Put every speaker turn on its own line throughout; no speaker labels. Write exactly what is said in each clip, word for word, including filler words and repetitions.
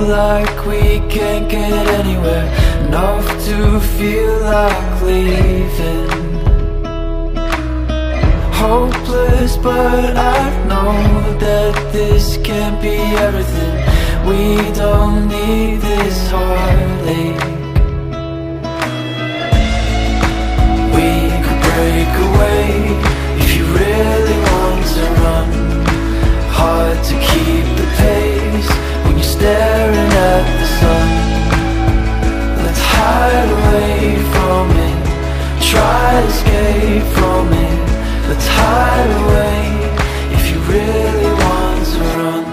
like we can't get anywhere, enough to feel like leaving. Hopeless, but I know that this can't be everything. We don't need this heartache. We could break away if you really want to run. Hard to keep the pace when you're staring at the sun. Let's hide away from it, try to escape from it. Let's hide away if you really want to run.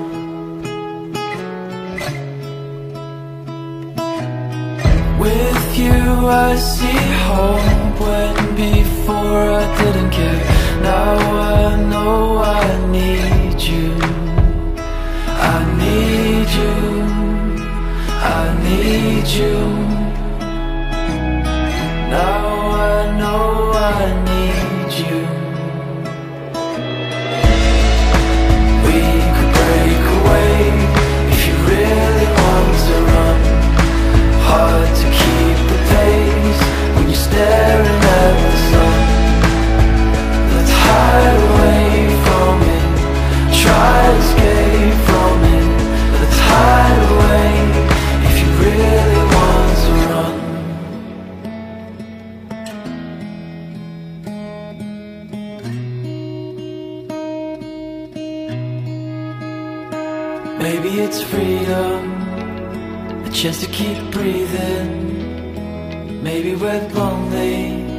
With you I see hope when before I didn't care. Now I know I need you. I need you. I need you. Now I know I need you. We could break away if you really want to run. Hard to keep the pace when you're staring at the sun. Let's hide away from it, try to escape from it. Let's hide away if you really want to run. Maybe it's freedom, a chance to keep breathing. Maybe we're lonely.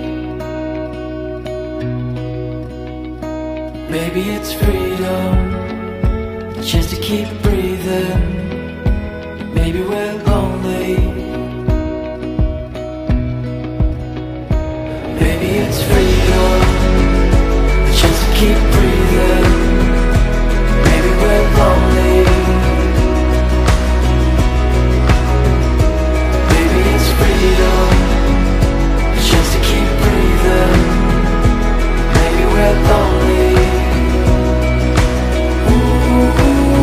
Maybe it's freedom, a chance to keep breathing. Maybe we're lonely. Maybe it's freedom, a chance to keep breathing. Maybe we're lonely. Freedom, a chance to keep breathing. Maybe we're lonely. Ooh,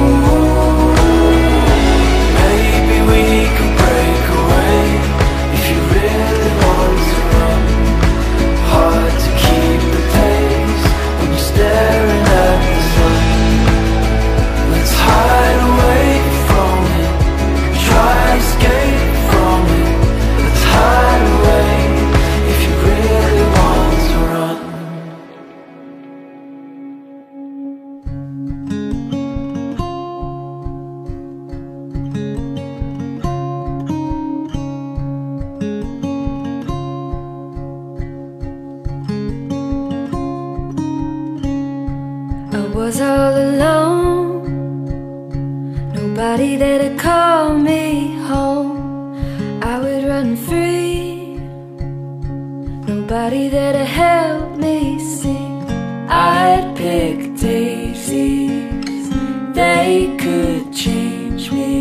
maybe we can break away if you really want to run. Hard to keep the pace when you're staring at the sun. Let's hide away from it, try to escape from it. Hide away if you really want to run.
I was all alone, nobody there to call me home. I would run free, nobody there to help me see. I'd pick daisies, they could change me.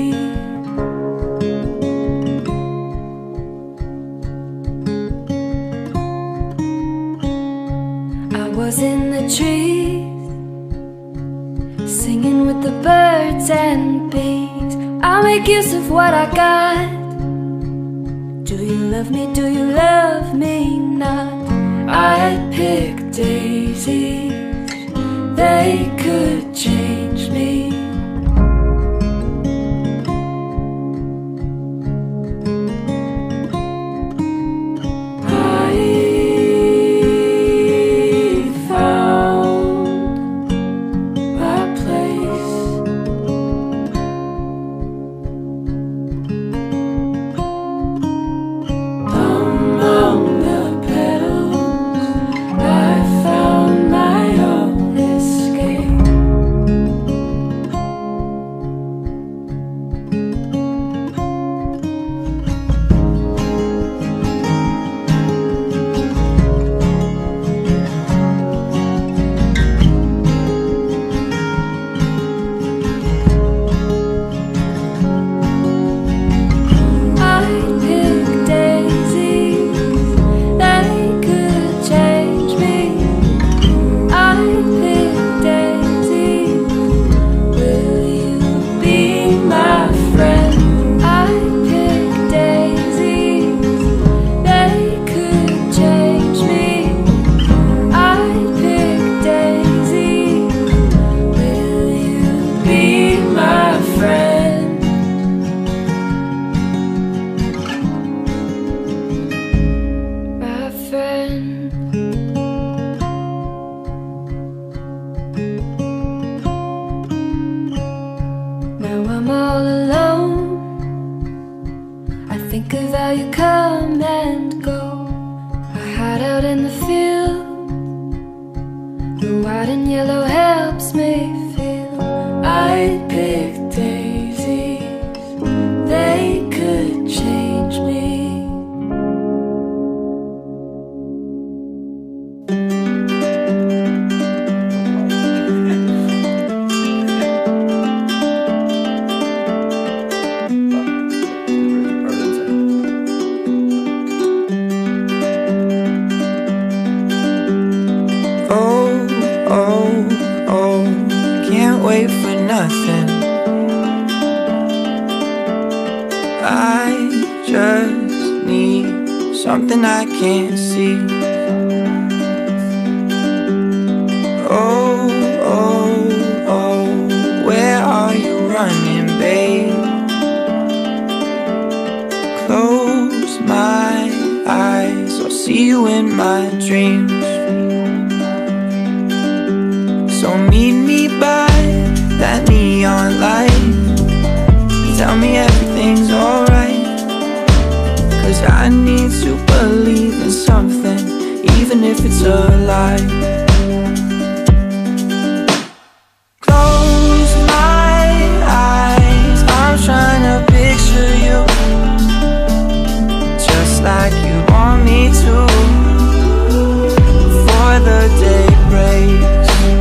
I was in the trees, singing with the birds and bees. I'll make use of what I got. Do you love me, do you love me not? I'd pick daisies, they could change me. all alone, I think of how you come and go. I hide out in the field, the white and yellow helps me feel. I'd pick daisies, they could change me.
Wait for nothing. I just need something I can't see. Oh, oh, oh, where are you running, babe? Close my eyes, I'll see you in my dreams. So meet me by that neon light, tell me everything's alright, 'cause I need to believe in something, even if it's a lie. Close my eyes, I'm trying to picture you, just like you want me to, before the day breaks.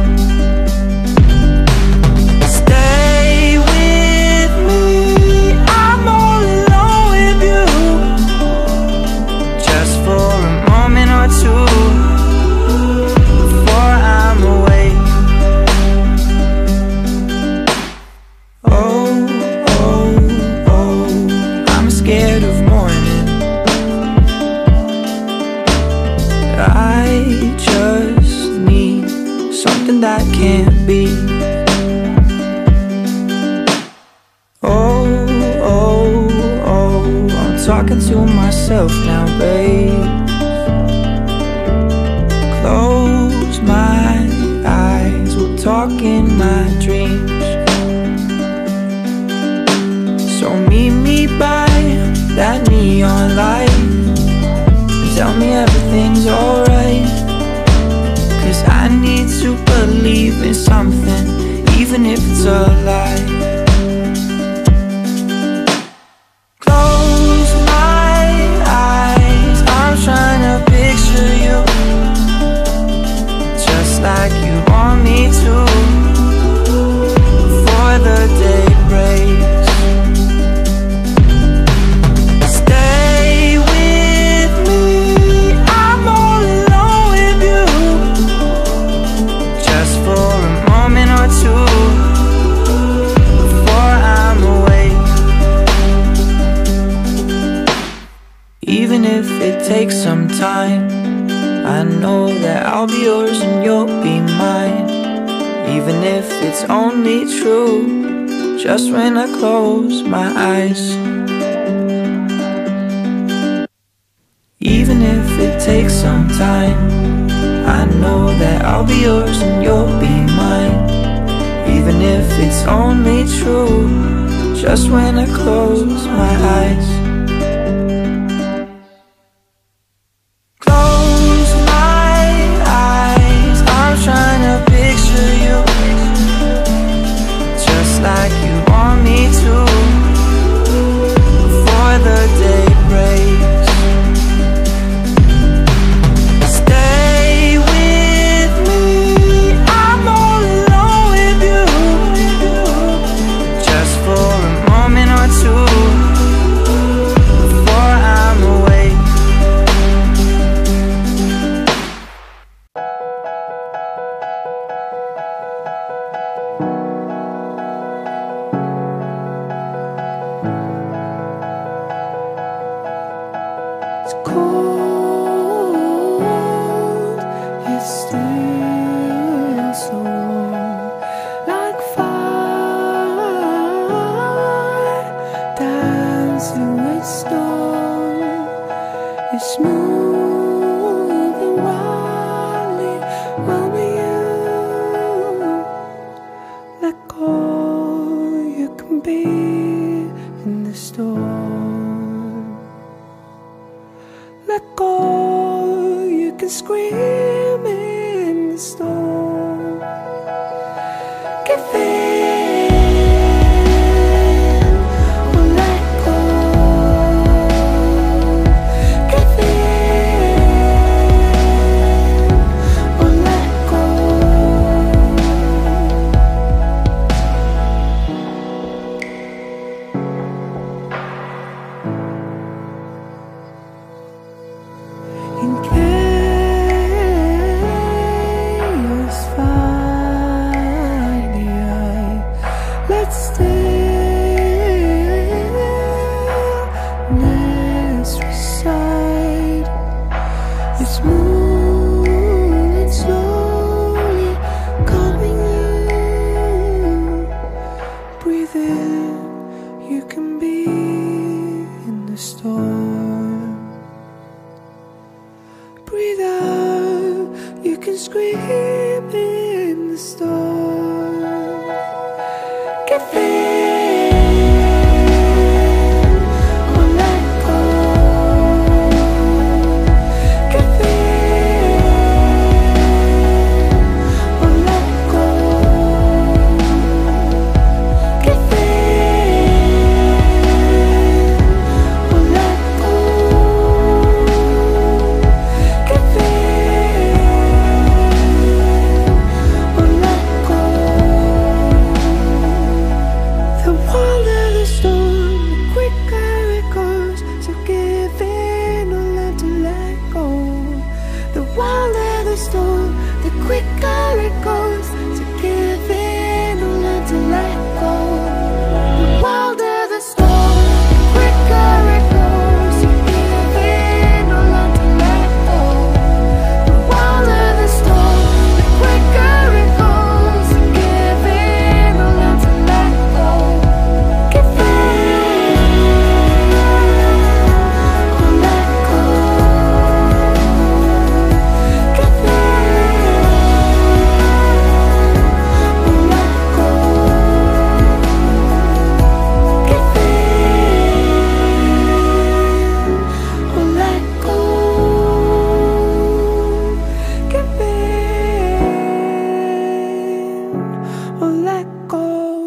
That can't be. Oh, oh, oh, I'm talking to myself now, babe. Close my eyes, we'll talk in my dreams. So meet me by that neon light, tell me everything's alright, 'cause I need to believe in something, even if it's a lie. Close my eyes, I'm trying to picture you, just like you want me to, before the day breaks. Even if it takes some time, I know that I'll be yours and you'll be mine. Even if it's only true, just when I close my eyes. Even if it takes some time, I know that I'll be yours and you'll be mine. Even if it's only true, just when I close my eyes. Like you want me to, before the day breaks. Stay with me, I'm all alone with you, just for a moment or two, the storm. Let go, you can scream in the storm. Give in or let go. Give in or let go. In chaos, find the eye. Let's stillness reside. It's moving slowly, calming you. Breathe in, you can be in the storm. Breathe out, you can scream in the storm. Give in or let go. Give in or let go. Give in or let go. Give in or let go. The wilder the storm, the quicker it goes. So give in or learn to let go. The wilder the storm, the quicker it goes. So give in or learn to let go. The wilder the storm, the quicker it goes. So give in or learn to let go. The wilder the storm, the quicker it goes. So give in or learn to let go. Give in or let go. Give in or let go. Give in or let go. Give in or let go.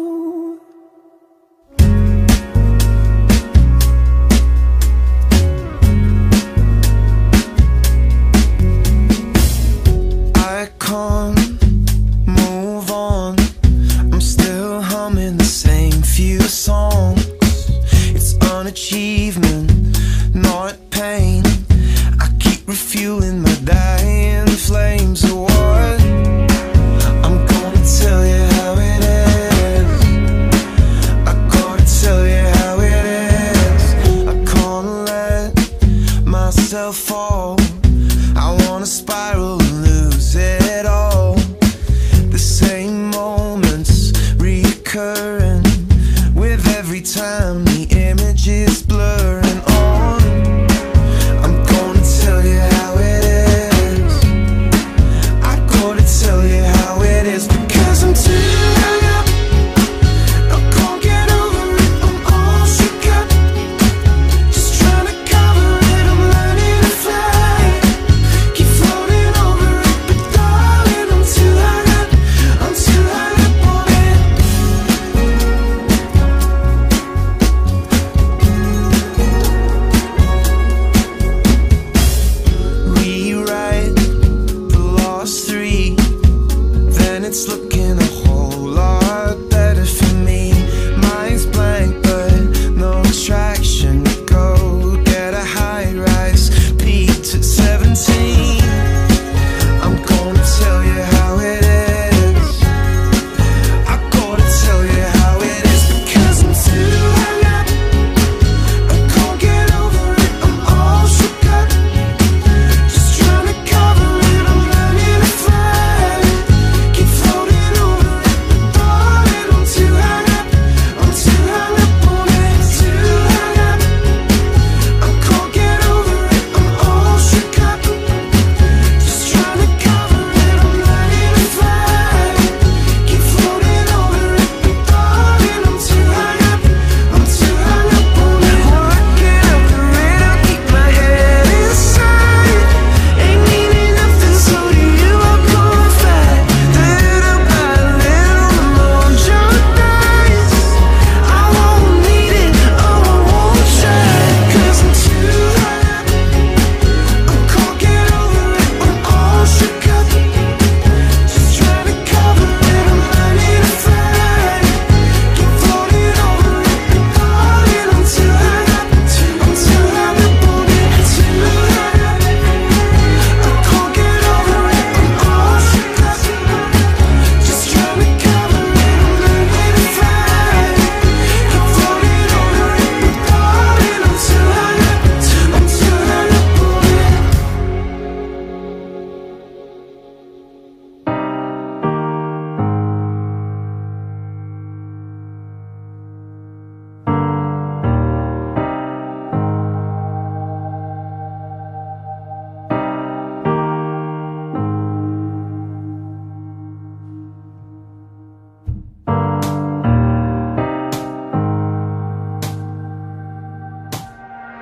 I can't move on. I'm still humming the same few songs. It's an achievement, not pain. I keep refueling my dying flames. So what? I'm gonna tell you how it is. I gotta tell you how it is. I can't let myself fall. I wanna spiral and lose it all. The same moments recurring with every time the image is blurring on. I'm gonna tell you how it is. I gotta tell you how it is because I'm too hung up. I can't get over it. I'm all shook up. Just trying to cover it. I'm learning to fly. Keep floating over it, but darling, I'm too hung up. I'm too hung up on it.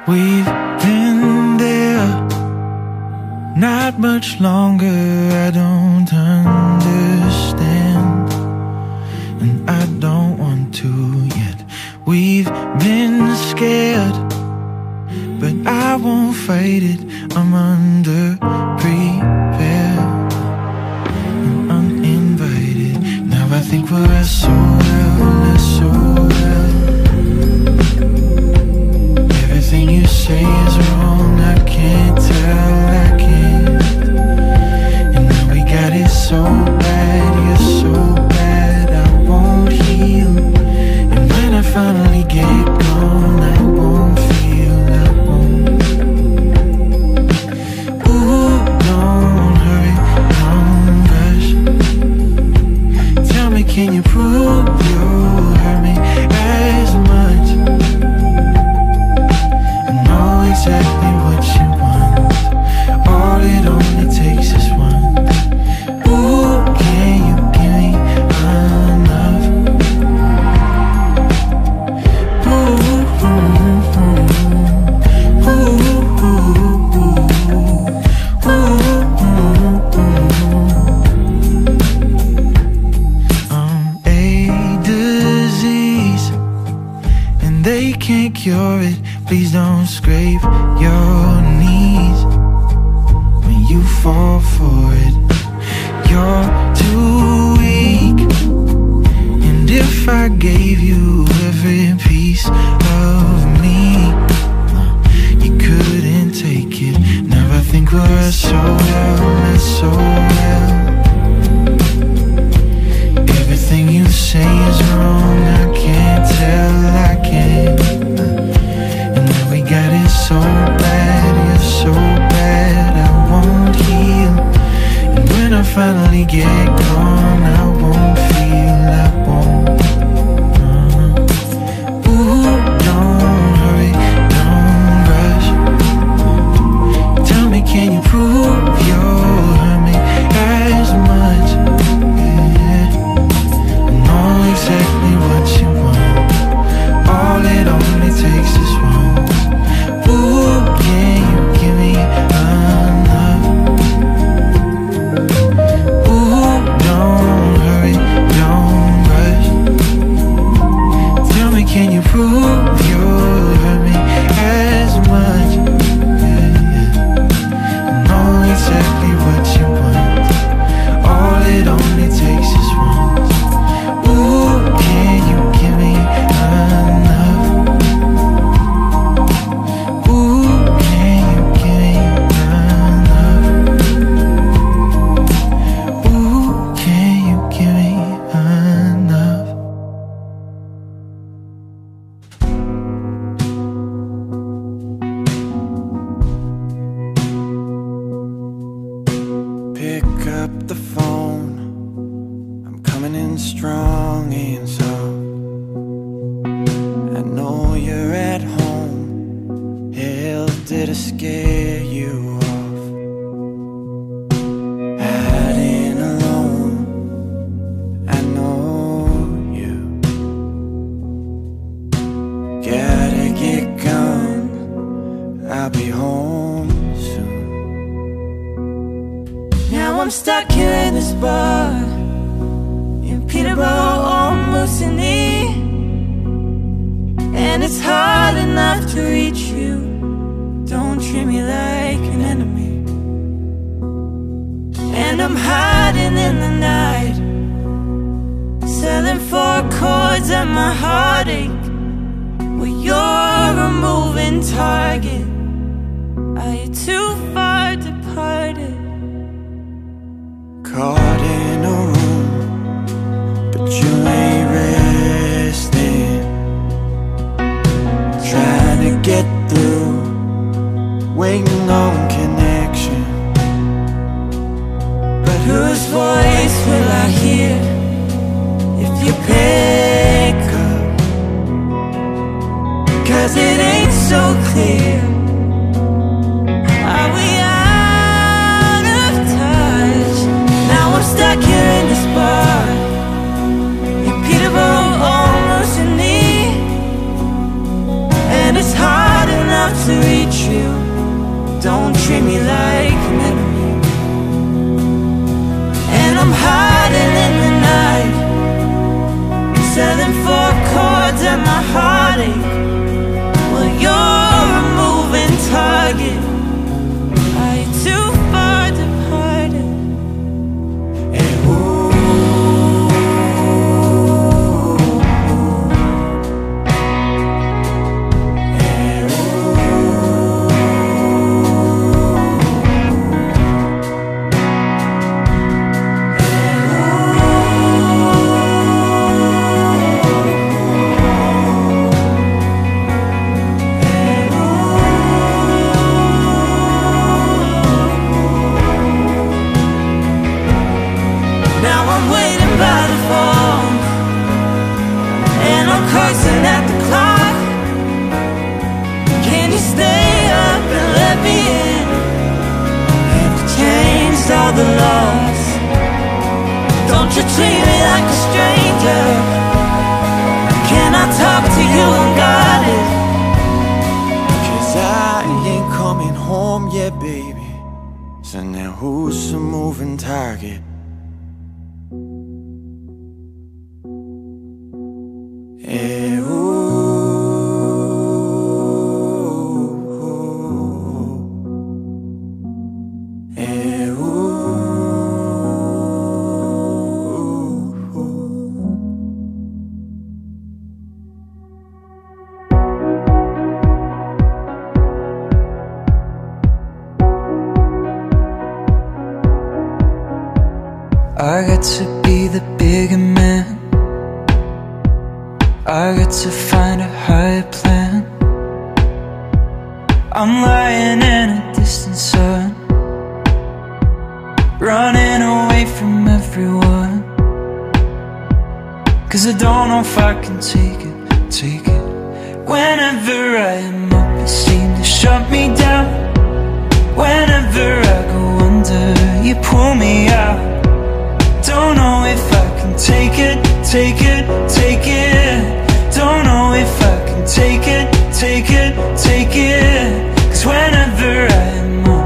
We've been there, not much longer. I don't understand, and I don't want to yet. We've been scared, but I won't fight it. I'm under-prepared and uninvited. Now I think we're so well, so well. Everything you say is wrong, I can't tell, I can't. And now we got it so bad, you're so bad, I won't heal. And when I finally get gone, I won't feel, I won't. Ooh, don't hurry, don't rush. Tell me, can you prove you hurt me as much? Exactly what you want. All it only takes is one. Ooh, can you give me enough? Ooh, ooh, ooh, ooh, ooh, ooh, ooh. I'm a disease, and they can't cure it. Please don't scrape your knees when you fall for it. You're too weak, and if I gave you every piece of me, you couldn't take it. Now I think we're so well, so well. Everything you say is wrong, I can't tell, I can't. Got it so bad, you're so bad, I won't heal. And when I finally get gone, I won't feel, I won't. uh-huh. Ooh, don't hurry, don't rush. Tell me, can you prove you'll hurt me as much? Yeah. I know exactly what you want. All it only takes is one. Ooh, can you give me enough? Ooh, don't hurry, don't rush. Tell me, can you prove you'll hurt me as much? Yeah, yeah. I know exactly what you want. All it only takes is one. Ooh, can you give me enough?
To
want you. Don't treat me like an enemy. And I'm hiding in the night, selling four chords at my heartache. Well, you're a moving target. Are you too far departed? And ooh, at the clock. Can you stay up and let me in? Have you changed all the laws? Don't you treat me like a stranger? Can I talk to you unguarded? Cause I ain't coming home yet, baby. So now who's the moving target? Eh,
I got to be the bigger man. I got to find a higher plan. I'm lying in a distant sun, running away from everyone. Cause I don't know if I can take it, take it. Whenever I am up, you seem to shut me down. Whenever I go under, you pull me out. Don't know if I can take it, take it, take it. Don't know if I can take it, take it, take it. Cause whenever I am up,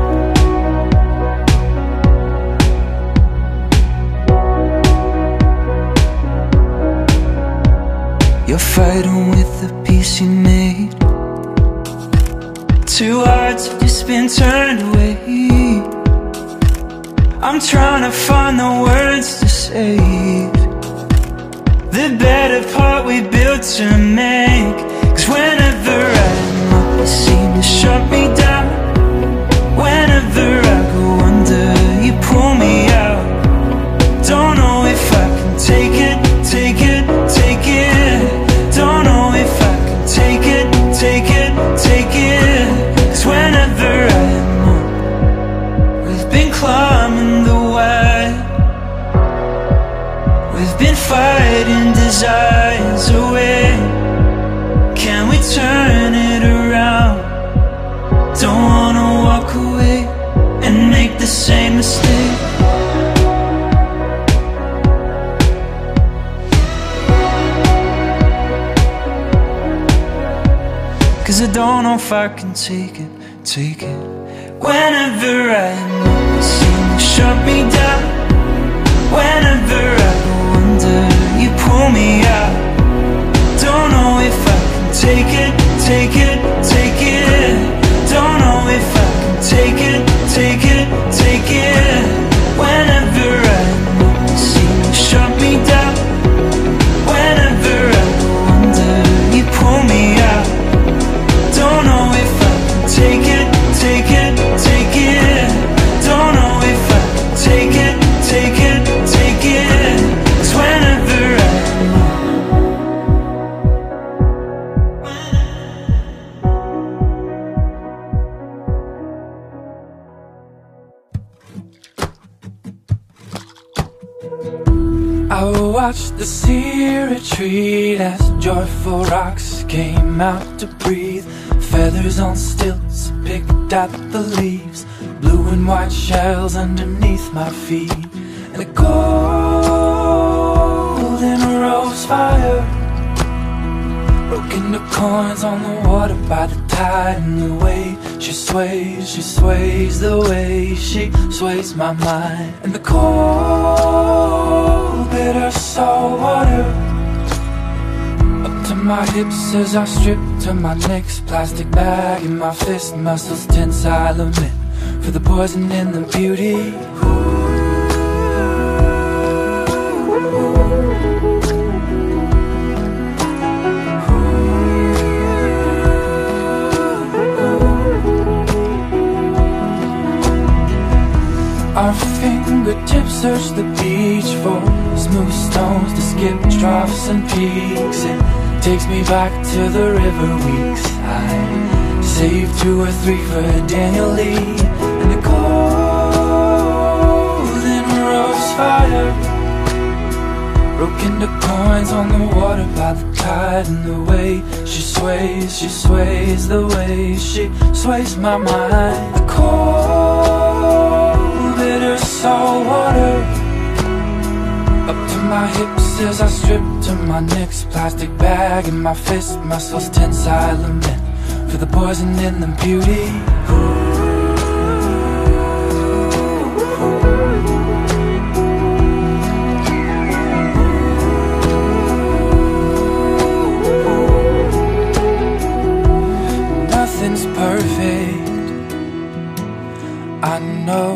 you're fighting with the peace you made. Two hearts have just been turned away. I'm trying to find the words to save the better part we built to make. Cause whenever I'm up, you seem to shut me down. Whenever I go under, you pull me out. Don't know if I can take it, take it, take it. Don't know if I can take it, take it, take it. Cause whenever I'm up, we've been climbing the wire, we've been fighting desires away. Can we turn it around? Don't wanna walk away and make the same mistake. Cause I don't know if I can take it, take it. Whenever I am up, you seem to shut me down. Whenever I go under, you pull me out. Don't know if I can take it, take it, take it. Don't know if I can take it, take it, take it. Whenever I am up, you seem to shut me down. Whenever I go under, you pull me out. Don't know if I can take it, take it, take it. Don't know if I can take it, take it, take it. Cause whenever I'm
I watched the sea retreat as joyful rocks came out to breathe. Feathers on stilts picked at the leaves, blue and white shells underneath my feet, and a golden rose fire Broken the coins on the water by the tide, and the way she sways, she sways, the way she sways my mind. And the cold, bitter salt water up to my hips as I strip to my next plastic bag in my fist, muscles tense, I lament for the poison in the beauty. Our fingertips search the beach for smooth stones to skip troughs and peaks. It takes me back to the river weeks I saved two or three for Daniel Lee. And the golden rose fire broke into coins on the water by the tide, and the way she sways, she sways, the way she sways my mind. The cold, bitter salt water up to my hips as I strip to my next plastic bag in my fist, muscles tense, I lament for the poison in the beauty. Nothing's perfect, I know,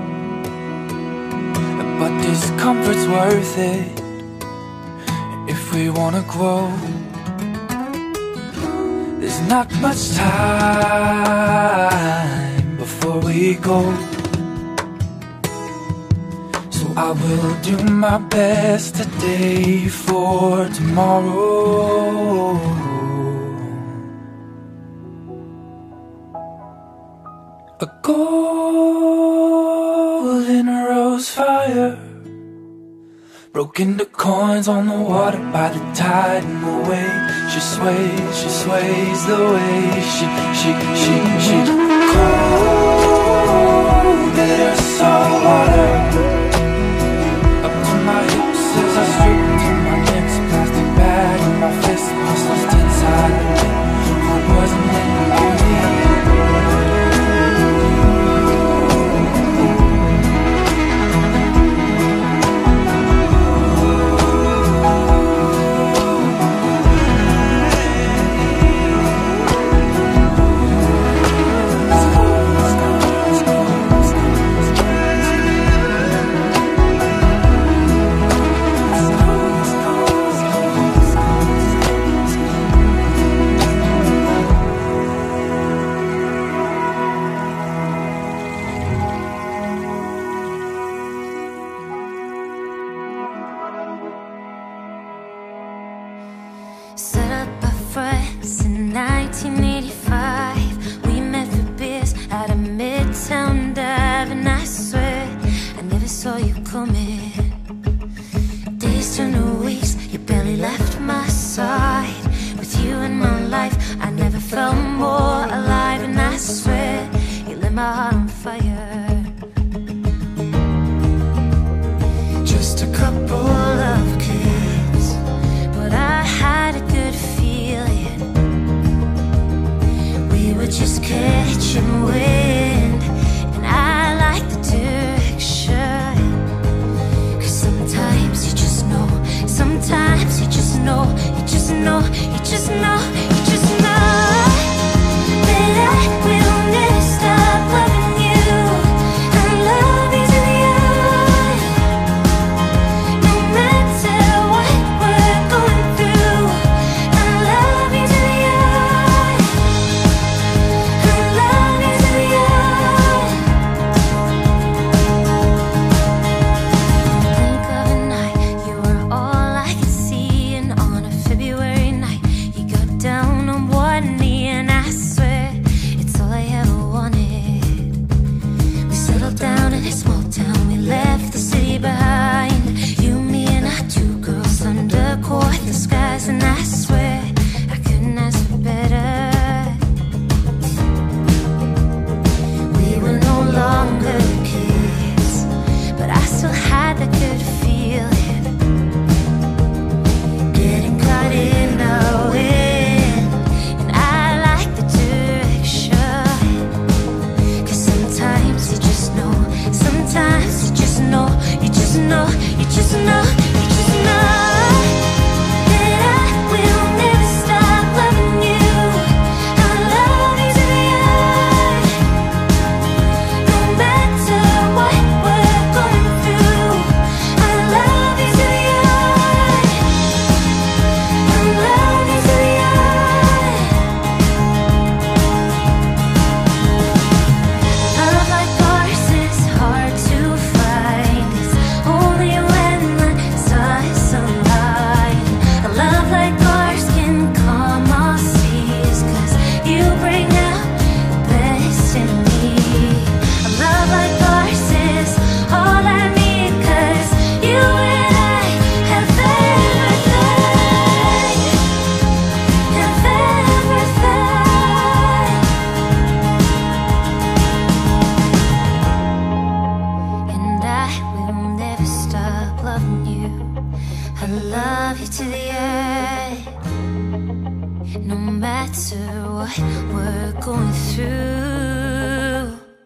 but discomfort's worth it if we wanna grow. There's not much time before we go, so I will do my best today for tomorrow. A golden rose fire broke into coins on the water by the tide, and the way she sways, she sways, the way she, she, she, she cold, bitter salt water up to my hips as I strip to my next plastic bag in my fist, muscles tense, I lament for poison in the beauty.
Set up our friends in nineteen eighty-five. We met for beers at a Midtown dive, and I swear I never saw you coming. Days turned to weeks, you barely left my side. With you in my life, I never felt more alive, and I swear you lit my heart on fire. Just a couple of kids, but I had a good feeling. We were just catching wind, and I like the direction. Cause sometimes you just know, sometimes you just know, you just know, you just know, you just know that I will never stop loving you. I love you to the end, no matter what we're going through. I love you to the end, I love you to the end. Think of a night you were all I could see, and on a February night you got down matter what we're going through.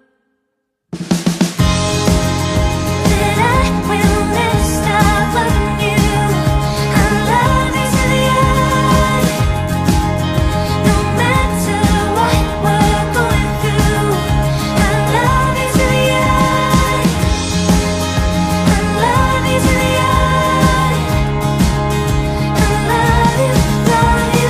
That I will never stop loving you. I love you to the end. No matter what we're going through, I love you to the end. I love you to the end. I love you, love you.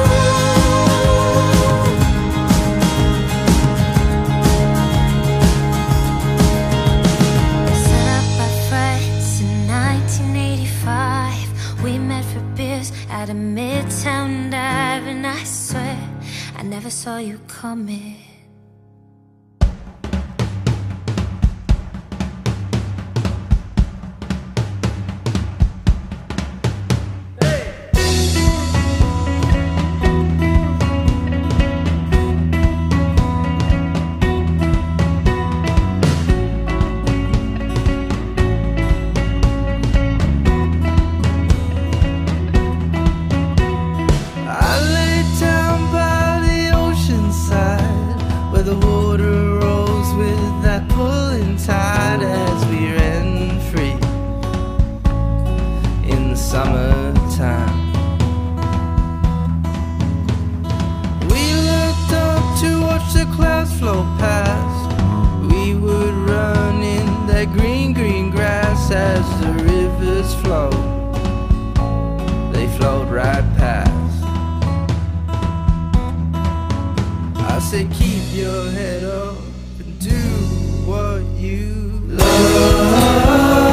Set up our friends in nineteen eighty-five. We met for beers at a Midtown dive, and I swear I never saw you coming.
I lay down by the ocean side, where the water rolls with that pulling tide, as we ran free in the summertime. We looked up to watch the clouds flow past. We would run in that green, green grass as the rivers flow. They flowed right past. I said keep your head up and do what you love.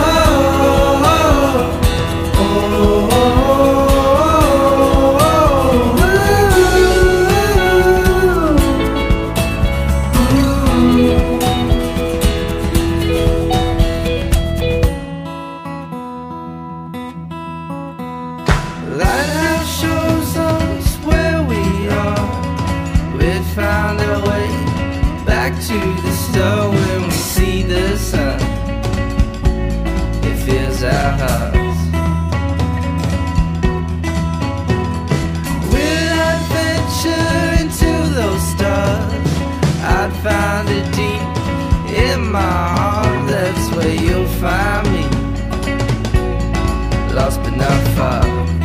Lighthouse shows us where we are. We found our way back to the star. When we see the sun, it fills our hearts with adventure into those stars. I'd found it deep in my heart. That's where you'll find me, lost but not far.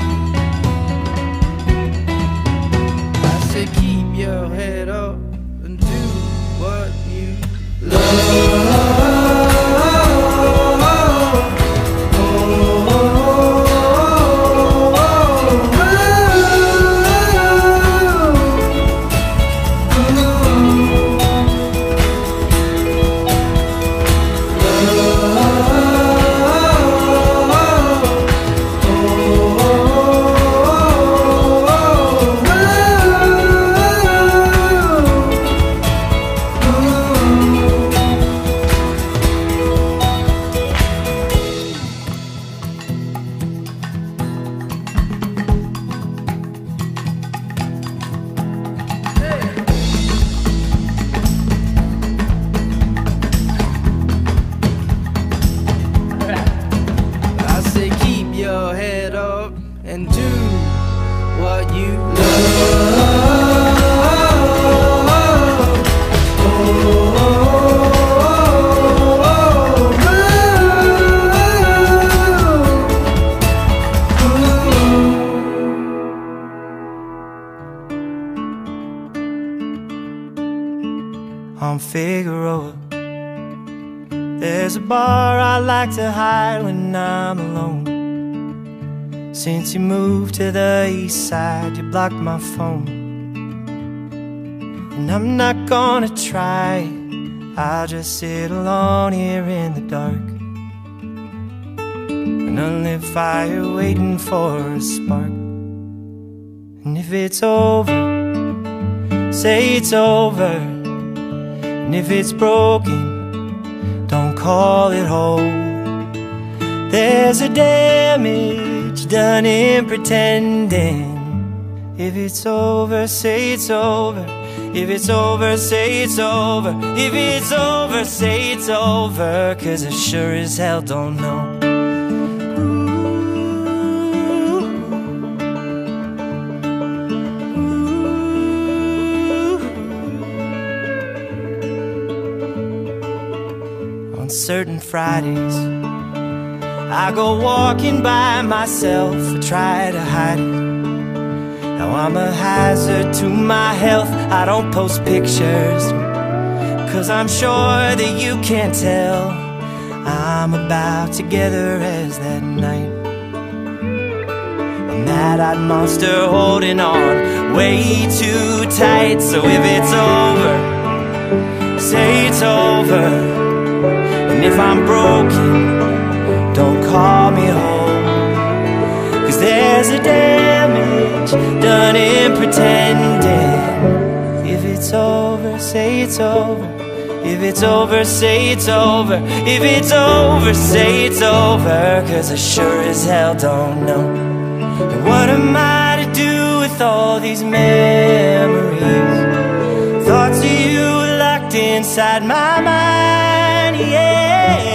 I said keep your head up and do what you love. I say keep your head up and do what you
On Figueroa, there's a bar I like to hide when I'm alone. Since you moved to the east side, you blocked my phone. And I'm not gonna try, I'll just sit alone here in the dark. An unlit fire waiting for a spark. And if it's over, say it's over. And if it's broken, don't call it whole. There's a damage done in pretending. If it's over, say it's over. If it's over, say it's over. If it's over, say it's over. Cause I sure as hell don't know. Ooh. Ooh.
certain Fridays. I go walking by myself, I try to hide it. Now I'm a hazard to my health, I don't post pictures, 'cause I'm sure that you can't tell I'm about together as that night. A mad-eyed monster holding on way too tight. So if it's over, say it's over. And if I'm broken, don't call me home, 'cause there's a damage done in pretending. If it's over, say it's over. If it's over, say it's over. If it's over, say it's over, 'cause I sure as hell don't know. And what am I to do with all these memories? Thoughts of you locked inside my mind, yeah.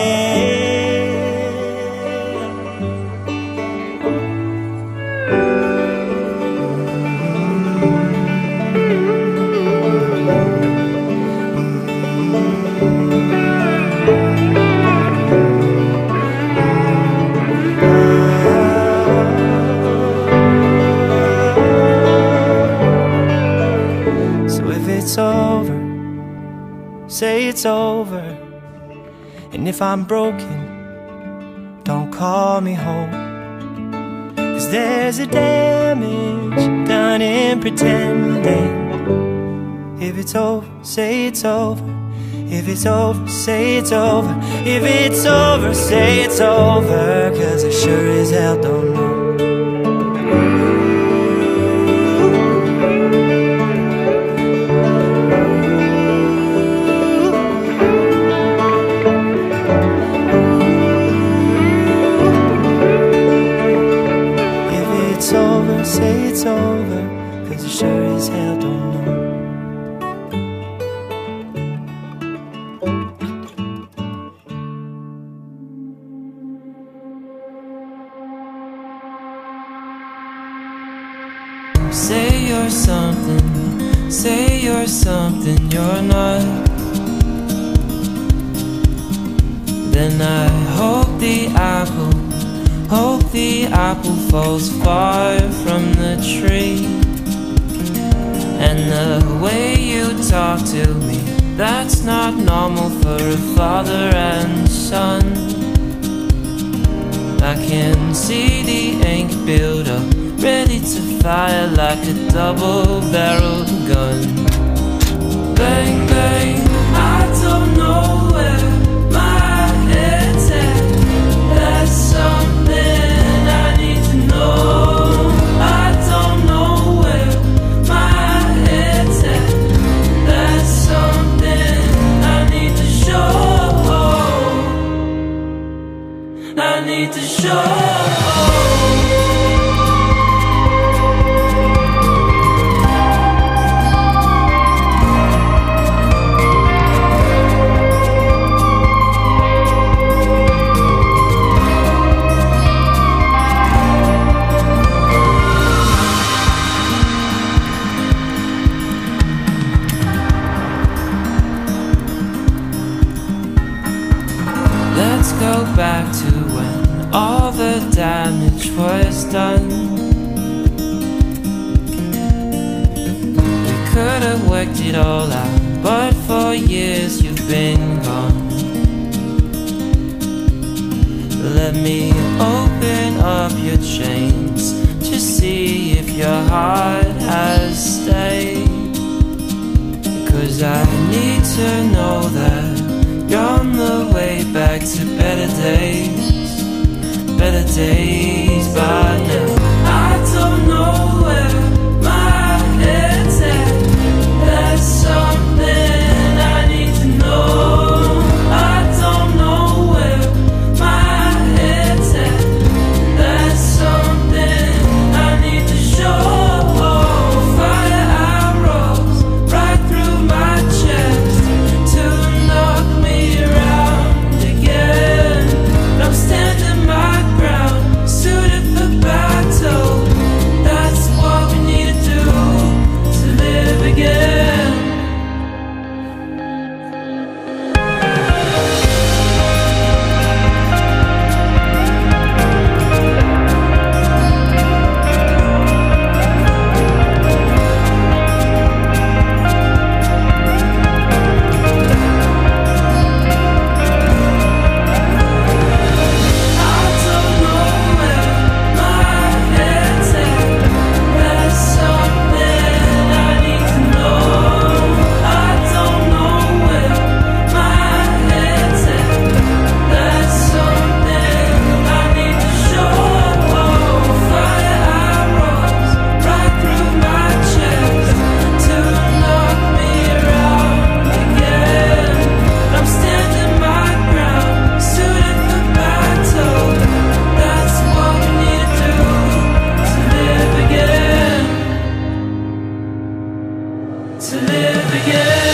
It's over, say it's over. And if I'm broken, don't call me home, 'cause there's a damage done in pretending. If it's over, say it's over. If it's over, say it's over. If it's over, say it's over, 'cause I sure as hell don't know. Say it's over, 'cause I sure as hell don't know.
Say you're something, say you're something you're not. Then I hope the apple Hope the apple falls far from the tree. And the way you talk to me, that's not normal for a father and son. I can see the ink build up, ready to fire like a double-barreled gun. Bang, bang, I don't know where my head's at. That's something I need to know. I don't know where my head's at. That's something I need to show. I need to show. Go back to when all the damage was done. We could have worked it all out, but for years you've been gone. Let me open up your chains to see if your heart has stayed, 'cause I need to know that you're on the way back to better days, better days. But now I don't know where my head's at. That's something I need to know. I don't know where my head's at. That's something I need to show. Fire arrows right through my chest to knock me around again. I'm standing my ground, suited for battle.
to live again.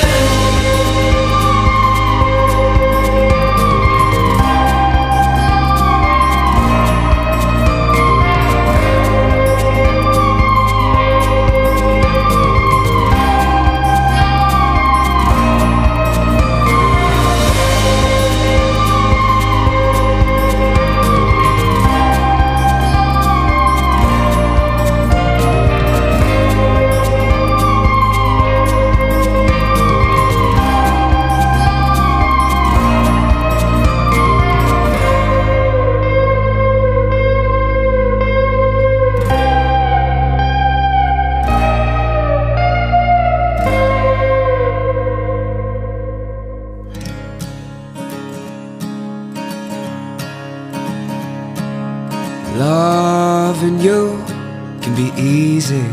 Loving you can be easy.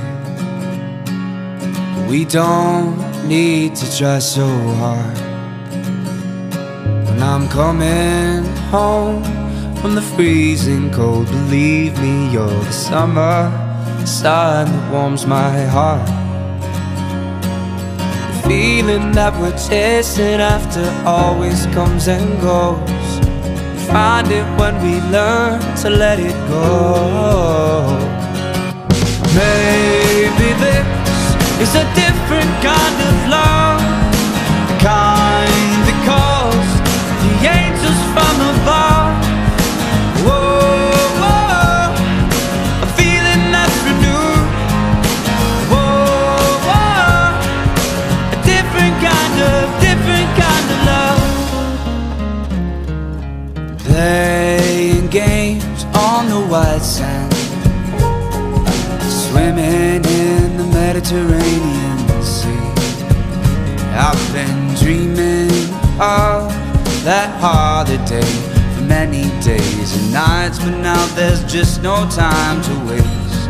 We don't need to try so hard. When I'm coming home from the freezing cold, believe me, you're the summer sun that warms my heart. The feeling that we're chasing after always comes and goes. Find it when we learn to let it go. Maybe this is a different kind of love, the kind that calls the angels from above. Whoa, whoa, a feeling that's renewed. Whoa, whoa, a different kind of, different kind of love. Playing games on the white sand, swimming in the Mediterranean Sea. I've been dreaming of that holiday for many days and nights, but now there's just no time to waste.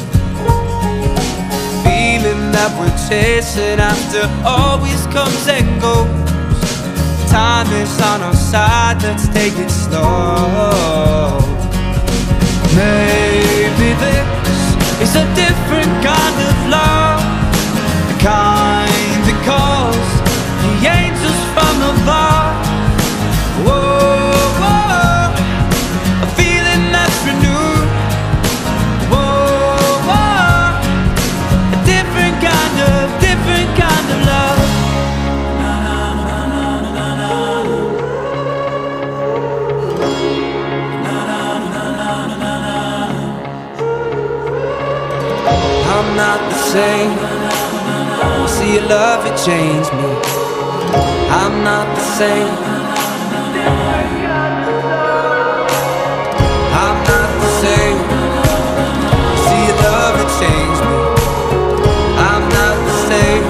Feeling that we're chasing after always comes and goes. Time is on our side, let's take it slow. Maybe this is a different kind of love, the kind that calls the angels from above. Whoa, whoa, a feeling that's renewed. Whoa, whoa, a different kind of, different kind of love. I'm not the same. See your love, it changed me. I'm not the same. I'm not the same. See your love, it changed me. I'm not the same.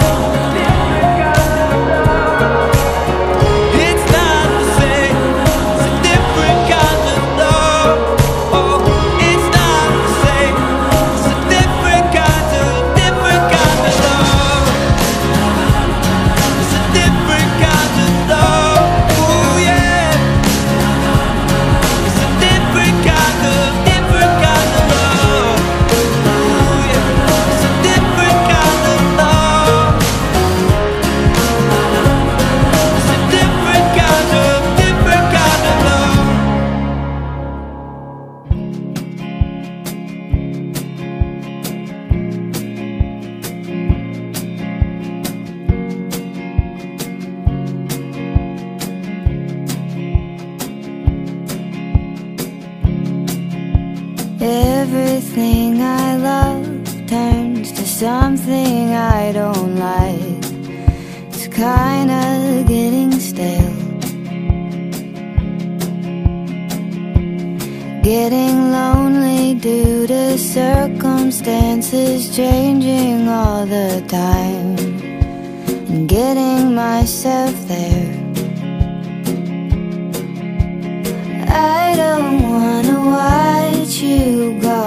It's not the same. It's a different kind of love. Oh, it's not the same. It's a different kind of, different kind of love. It's a different kind of love. Oh yeah. It's a different kind of, different kind of love. Oh yeah. It's a different kind of love. It's a different kind of, different kind of love.
Everything I love turns to something I don't like. It's kinda getting stale, getting lonely due to circumstances changing all the time, and getting myself there. I don't wanna watch you go,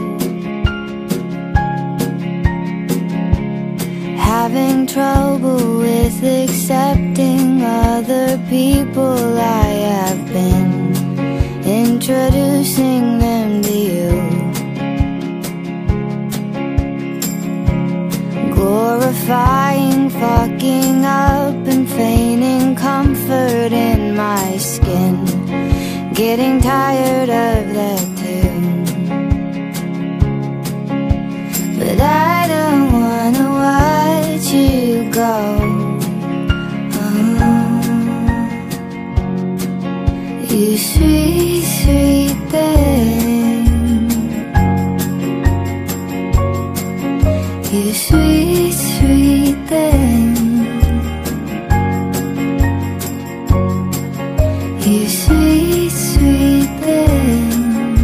having trouble with accepting other people I have been, introducing them to you. glorifying, fucking up and feigning comfort in my skin, getting tired of that too. But I don't wanna watch you go. You sweet, sweet thing. You sweet, sweet thing. You sweet, sweet thing.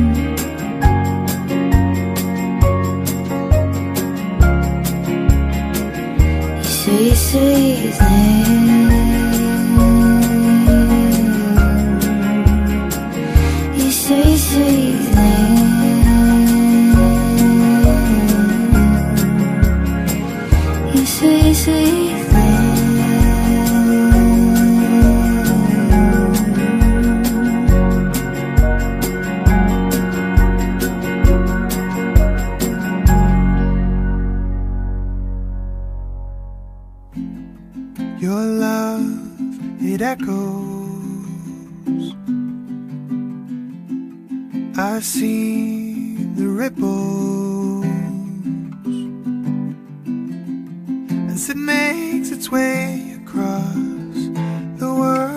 You sweet, sweet thing. Sweet, sweet thing. You sweet, sweet thing.
Your love, it echoes. I see the ripples as it makes its way across the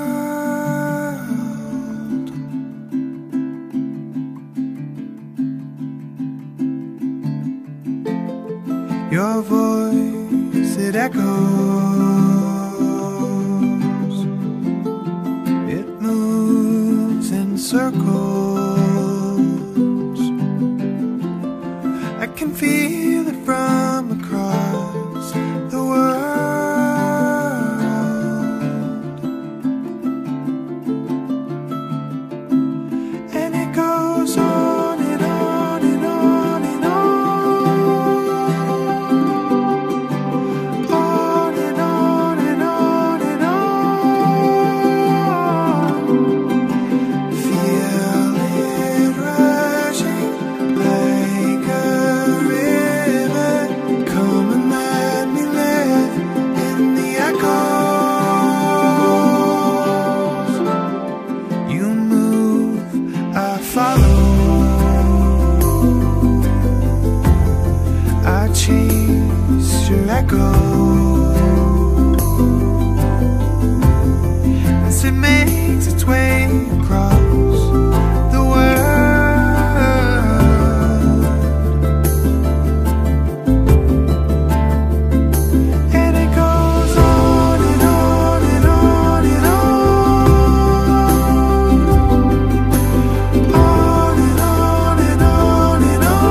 world. Your voice, it echoes. It moves in circles. I can feel it from across the world, and it goes on and on and on and on, on and on and on and on. Feel it rushing like a echo as it makes its way across the world, and it goes on and on and on and on, on and on and on and on.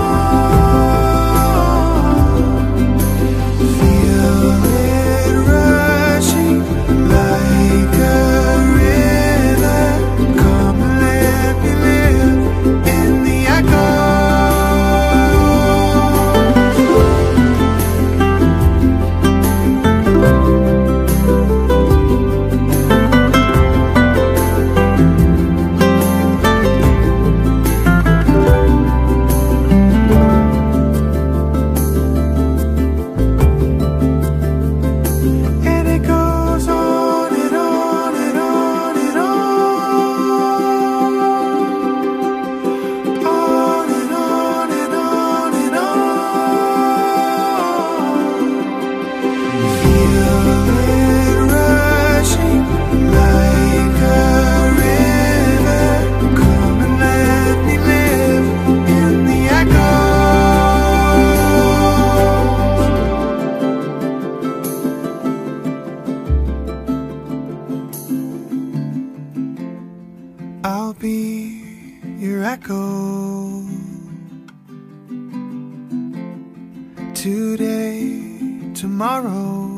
I'll be your echo today, tomorrow,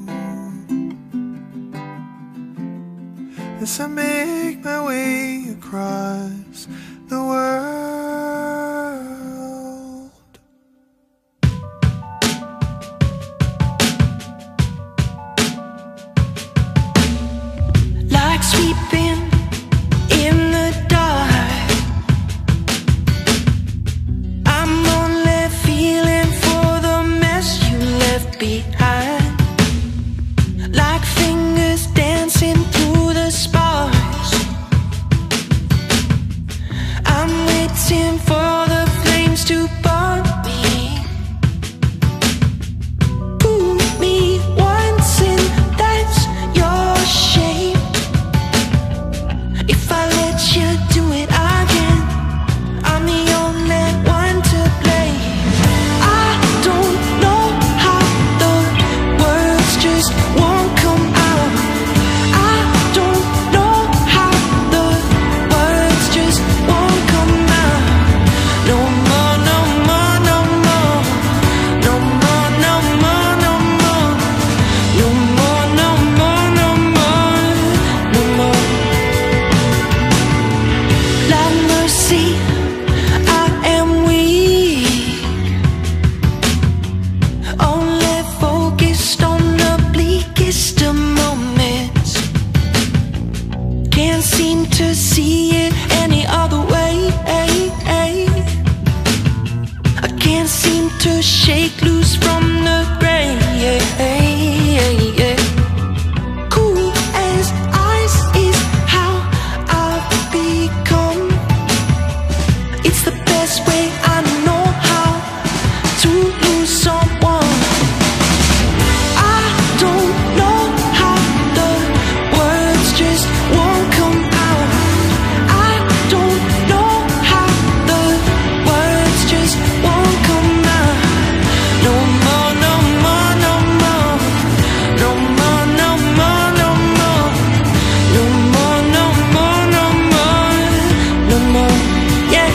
as I make my way across the world.
Like sweeping in the dark, I'm only feeling for the mess you left behind. to shake loose from the grain. Cool as ice is how I've become. It's the best way I know how to lose someone. I don't know how the words just won't come out. I don't know how the words just won't come out. No more, no more, no more. No more, no more, no more. No more, no more, no more. No more, yeah.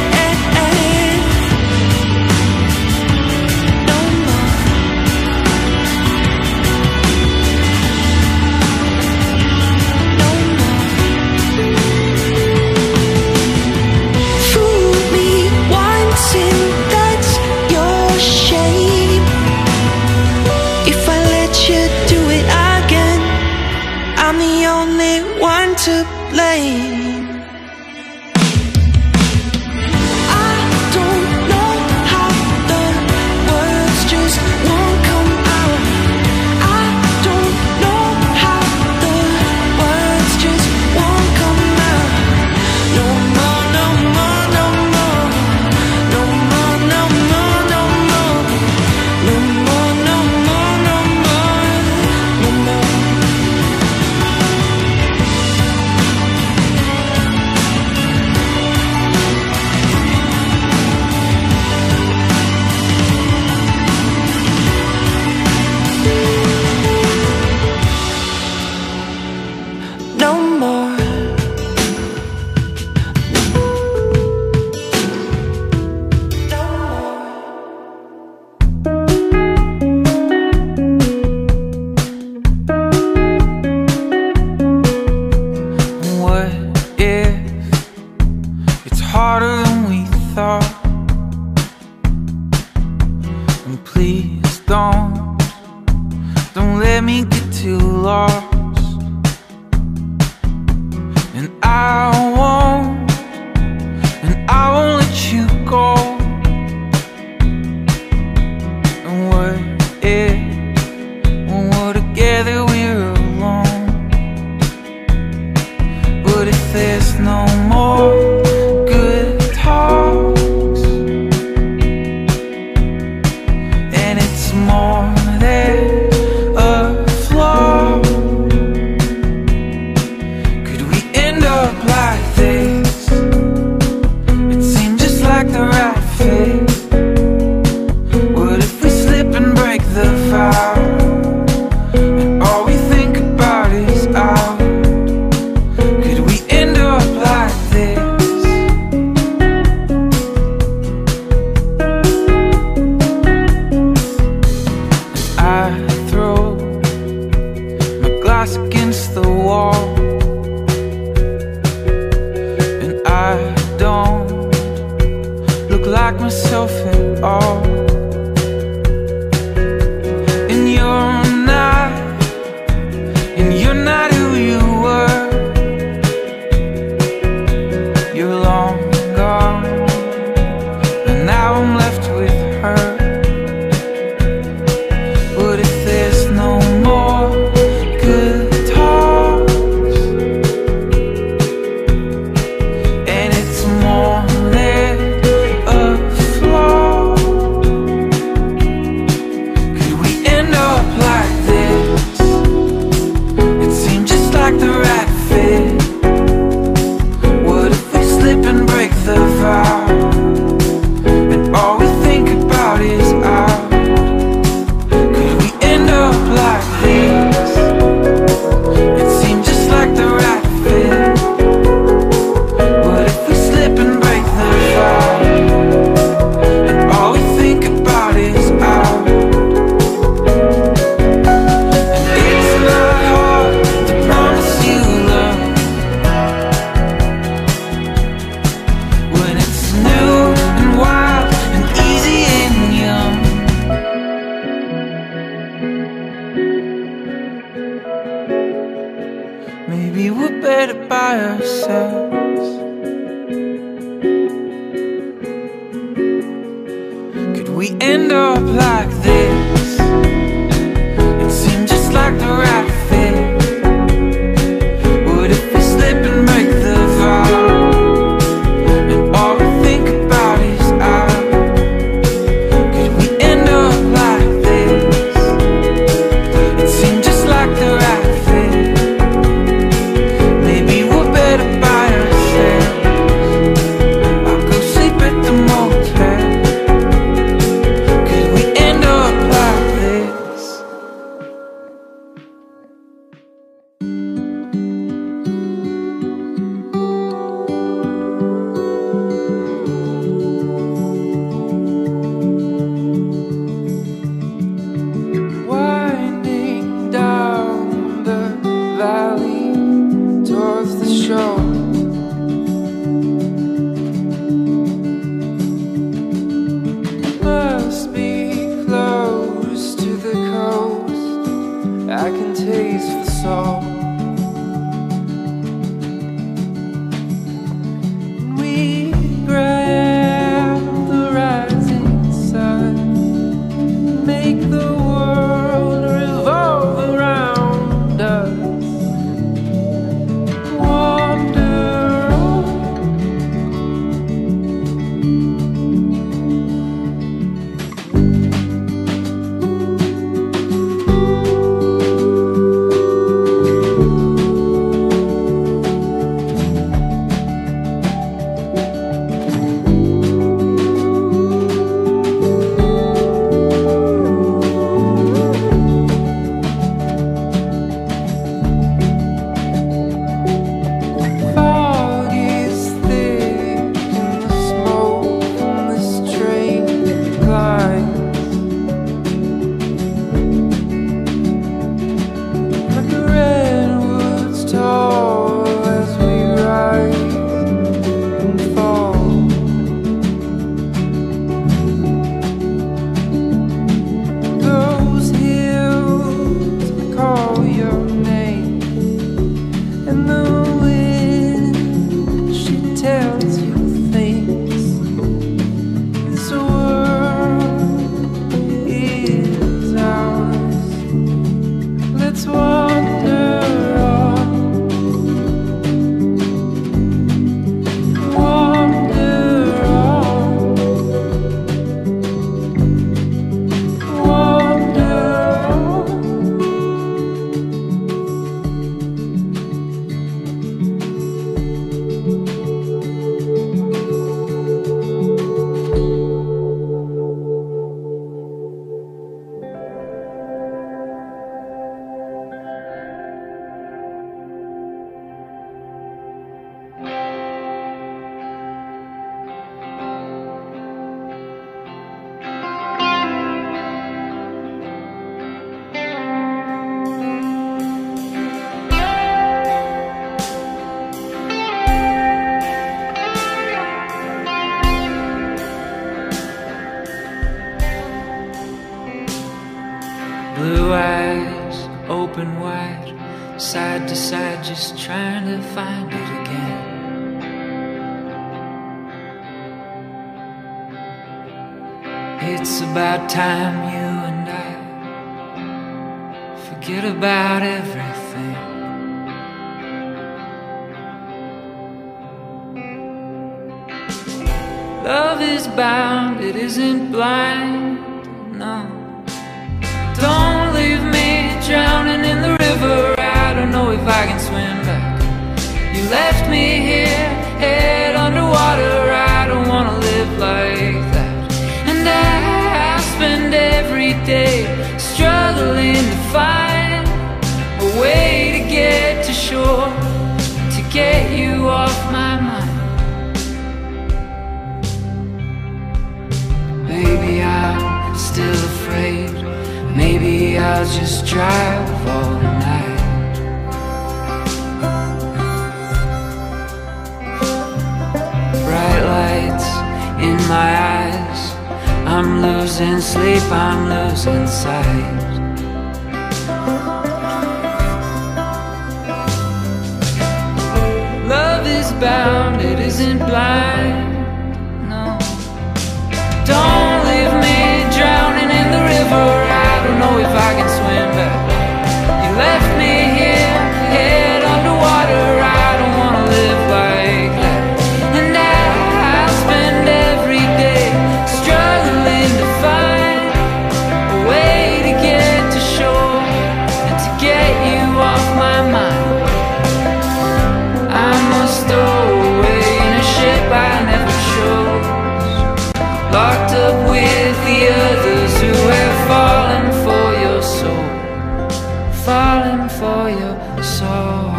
No more. No more. Fool me once and that's your shame. If I let you do it again, I'm the only one to blame. I don't know how the words just won't come out. I don't know how the words just won't come out. No more, no more, no more. No more, no more, no more. No more, no more, no more. No more. No more. No more.
What if it's harder than we thought? And please don't, don't let me get too lost. And I won't, and I won't let you go. And what if, when we're together we're alone? But if there's no more good talks, and it's more than a flaw, could we end up like this? It seemed just like the right fit. What if we slip and break the vow, and all we think about is out? Could we end up like this? And I throw my glass against the wall, and I don't look like myself at all. And you're not, and you're not who you were. You're long gone, and now I'm left with her. But if there's no more good talks, and it's more than a flaw, could we end up like this? It seemed just like the right fit. What if we slip and break the vow, and all we think about is out? Could we end up like this? It seemed just like the right fit. What if we slip and break the vow, and all we think about is out? And it's not hard to promise you love when it's new and wild and easy and young. Maybe we're better by ourselves. Could we
end up like this? It seemed just like the right fit. What if we slip and break the vow, and all we think about is out? Could we end up like this? It seemed just like the right fit. Maybe we're better by ourselves. I'll go sleep at the motel. Could we end up like this? Winding down the valley towards the shore, must be close to the coast. I can taste the salt. We grab the rising sun, make the world revolve around us. Wander on. Fog is thick in the smoke from this train climbs. Like the redwoods tall as we rise and fall. Those hills call your name, and the wind, she tells you things. This world is ours. Let's wander on. Wander on. Wander on. Blue eyes open wide, side to side, just trying to find it again. It's about time you and I forget about everything. Love is bound, it isn't blind, no. Don't leave me drowning in the river. I don't know if I can swim back. You left me here, head underwater. I don't wanna live like that. And I spend every day struggling to find a way to get to shore, to get you off my mind. Maybe I'm still afraid. Maybe I'll just drive all night. Bright lights in my eyes, I'm losing sleep, I'm losing sight. Love is bound, it isn't blind, no. Don't leave me
falling for your soul.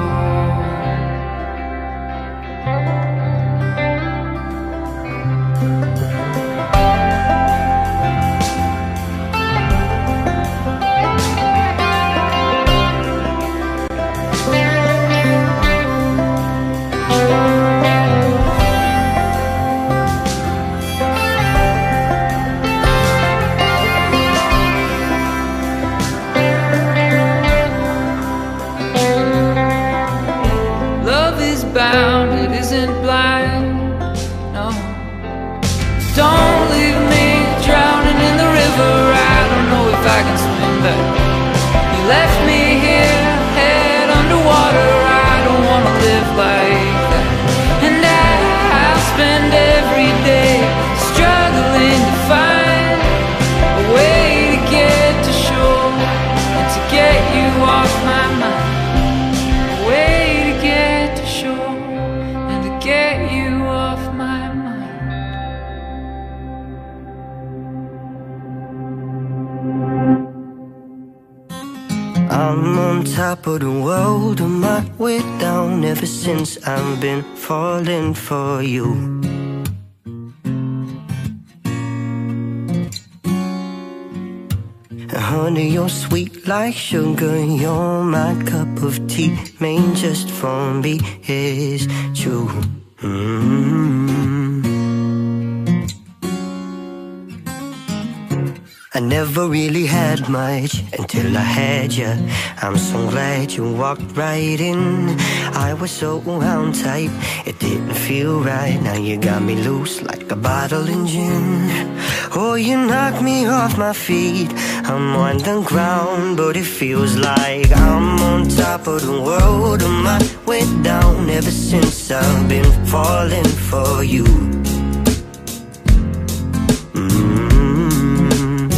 Bound, it isn't blind, no. Don't leave me drowning in the river. I don't know if I can swim, but you left me here, head underwater. I don't wanna live like that. And I, I'll spend every day struggling to find a way to get to shore and to get you off my mind. Get you off my mind.
I'm on top of the world, on my way down. Ever since I've been falling for you. Honey, you're sweet like sugar. You're my cup of tea, made just for me. It's true. Mm-hmm. I never really had much until I had you. I'm so glad you walked right in. I was so wound tight, it didn't feel right. Now you got me loose like a bottle of gin. Oh, you knocked me off my feet. I'm on the ground, but it feels like I'm on top of the world, on my way down. Ever since I've been falling for you. Mm-hmm.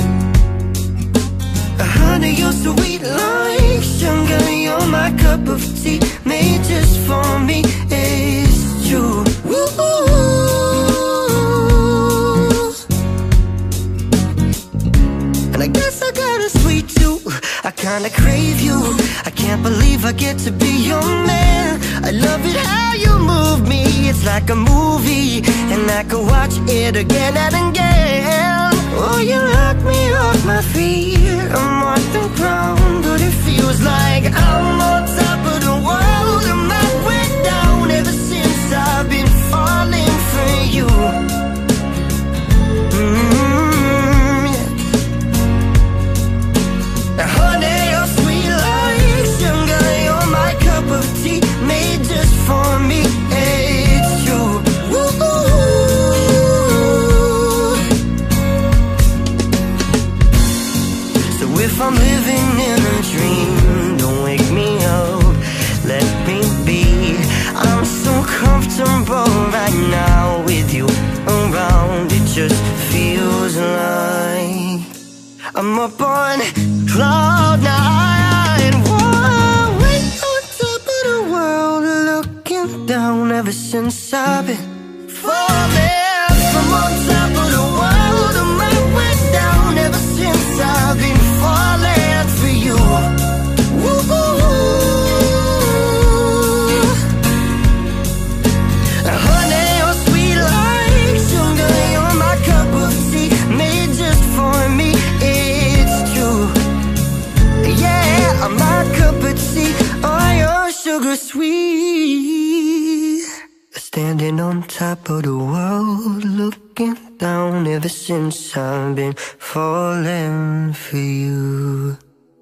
Honey, you're sweet like sugar. You're my cup of tea, made just for me. It's true. Woo-hoo. I guess I got a sweet tooth, I kinda crave you. I can't believe I get to be your man. I love it how you move me, it's like a movie, and I can watch it again and again. Oh, you knock me off my feet, I'm on the ground, but it feels like I'm on top of the world. I'm my way down ever since I've been falling for you. Mm-hmm. Honey, you're sweet like sugar. You're my cup of tea, made just for me. It's true. Woo-hoo. So if I'm living in a dream, don't wake me up, let me be. I'm so comfortable right now with you around. It just feels like I'm up on cloud nine. Whoa, way on top of the world, looking down. Ever since I've been falling from on top of the world, on my way down. Ever since I've been falling for you. Woo-hoo. Honey, you're sweet like sugar. You're my cup of tea, made just for me. Yeah, my cup of tea, oh, you're sugar sweet. Standing on top of the world, looking down. Ever since I've been falling for you.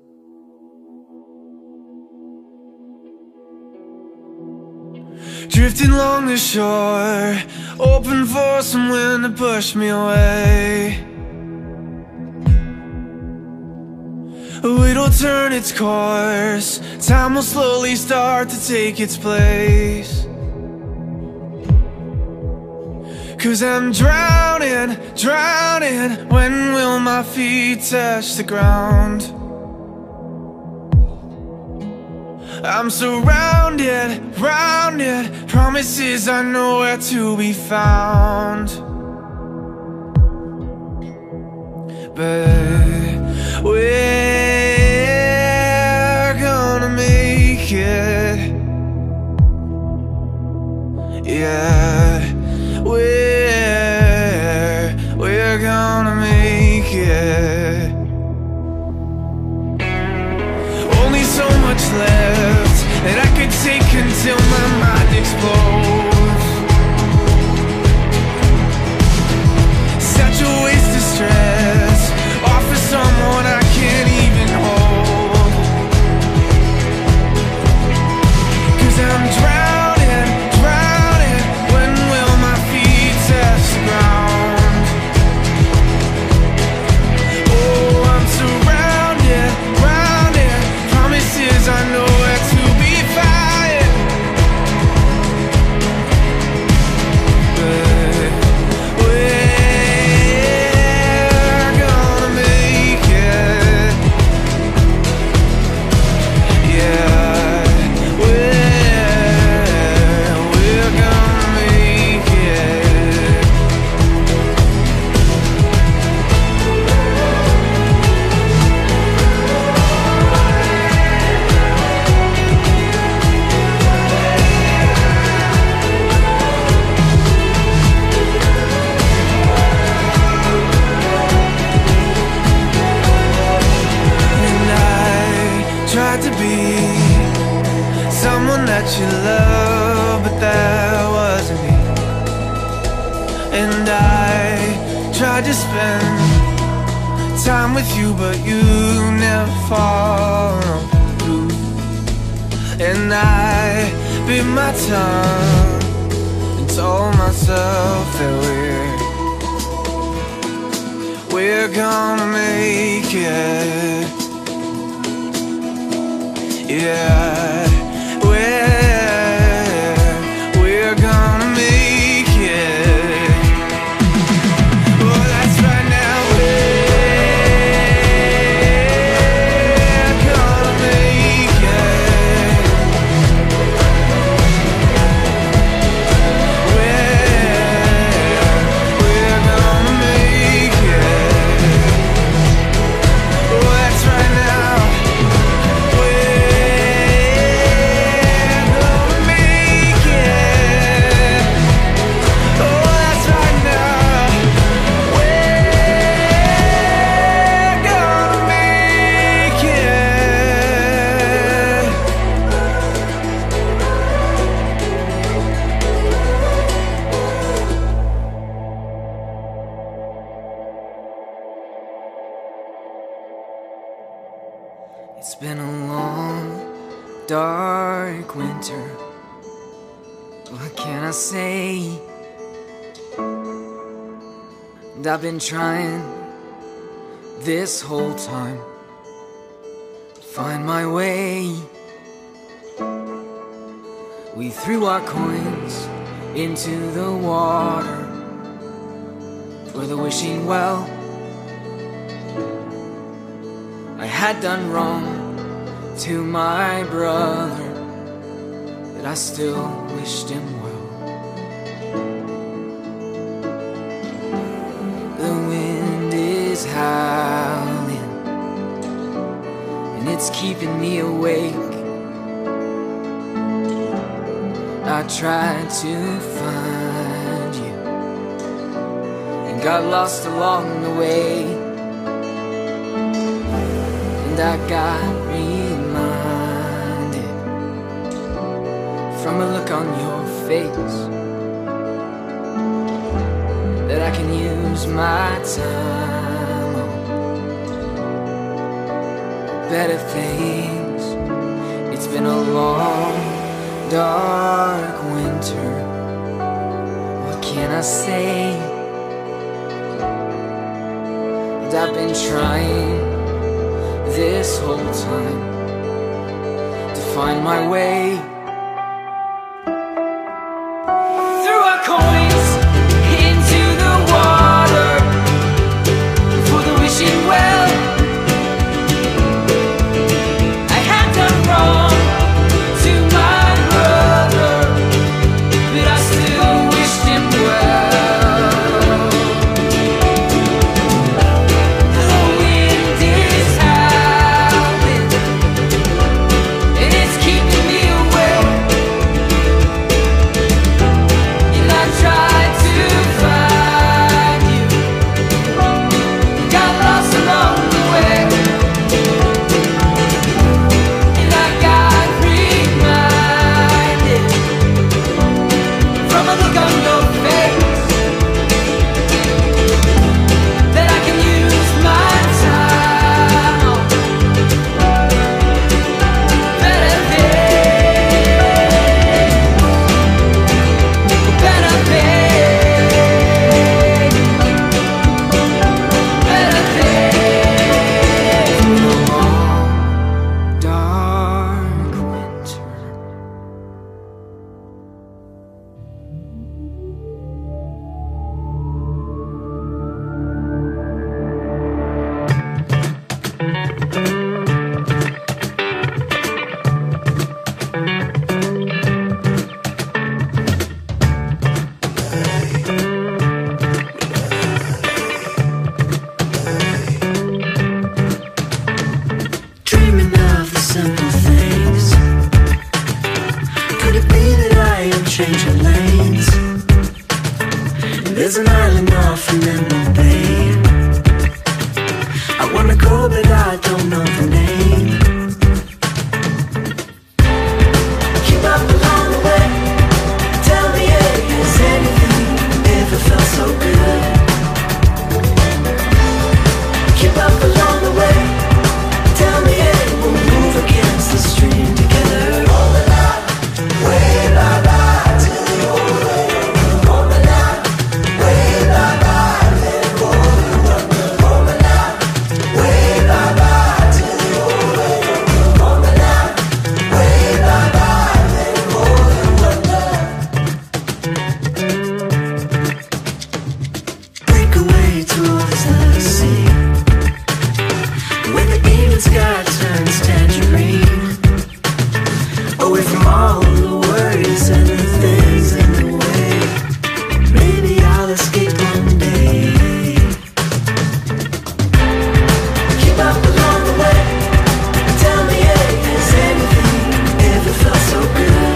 Drifting along the shore, open for some wind to push me away. It'll turn its course, time will slowly start to take its place. Cause I'm drowning, drowning. When will my feet touch the ground? I'm surrounded, rounded. Promises are nowhere to be found. But we're gonna
that I could take until my mind explodes. Such a waste of stress, all for someone I can't even hold. 'Cause I'm drowning, drowning, when will my feet touch the ground? Oh, I'm surrounded, surrounded, promises I know where to be found. But we're gonna make it. Yeah, we're, we're gonna make it. And I tried to be someone that you love, but that wasn't me. And I tried to spend time with you, but you never followed through. And I bit my tongue and told myself that we're we're gonna make it. Yeah, we're we're gonna make it. Oh, that's right now. We're gonna make it. We're we're gonna make it. Oh, that's right now.
It's been a long, dark winter. What can I say? And I've been trying this whole time to find my way. We threw our coins into the water for the wishing well. I had done wrong to my brother, but I still wished him well. The wind is howling, and it's keeping me awake. I tried to find you and got lost along the way. I got reminded from a look on your face that I can use my time on better things. It's been a long, dark winter. What can I say? And I've been trying this whole time to find my way. Threw our coins into the water for the wishing well. I had done wrong to my brother, but I still wished him well. The wind is howling, and it's keeping me away.
There's an island off in the bay. I wanna go but I don't know the name. Keep up along the way. Tell me, hey, has anything ever felt so good? Keep up along the way. Tell me, hey, we'll move against the stream together. All the night, way bye bye till the old way. All the night, way bye bye, let it go. All the night, way bye bye till the old way. All the night, way bye bye, let it go. Break away towards the sea, when the evening sky turns tangerine, away from all the worries and the things in the way. Maybe I'll escape one day. Keep up along the way. Tell me, hey, has anything ever felt so good?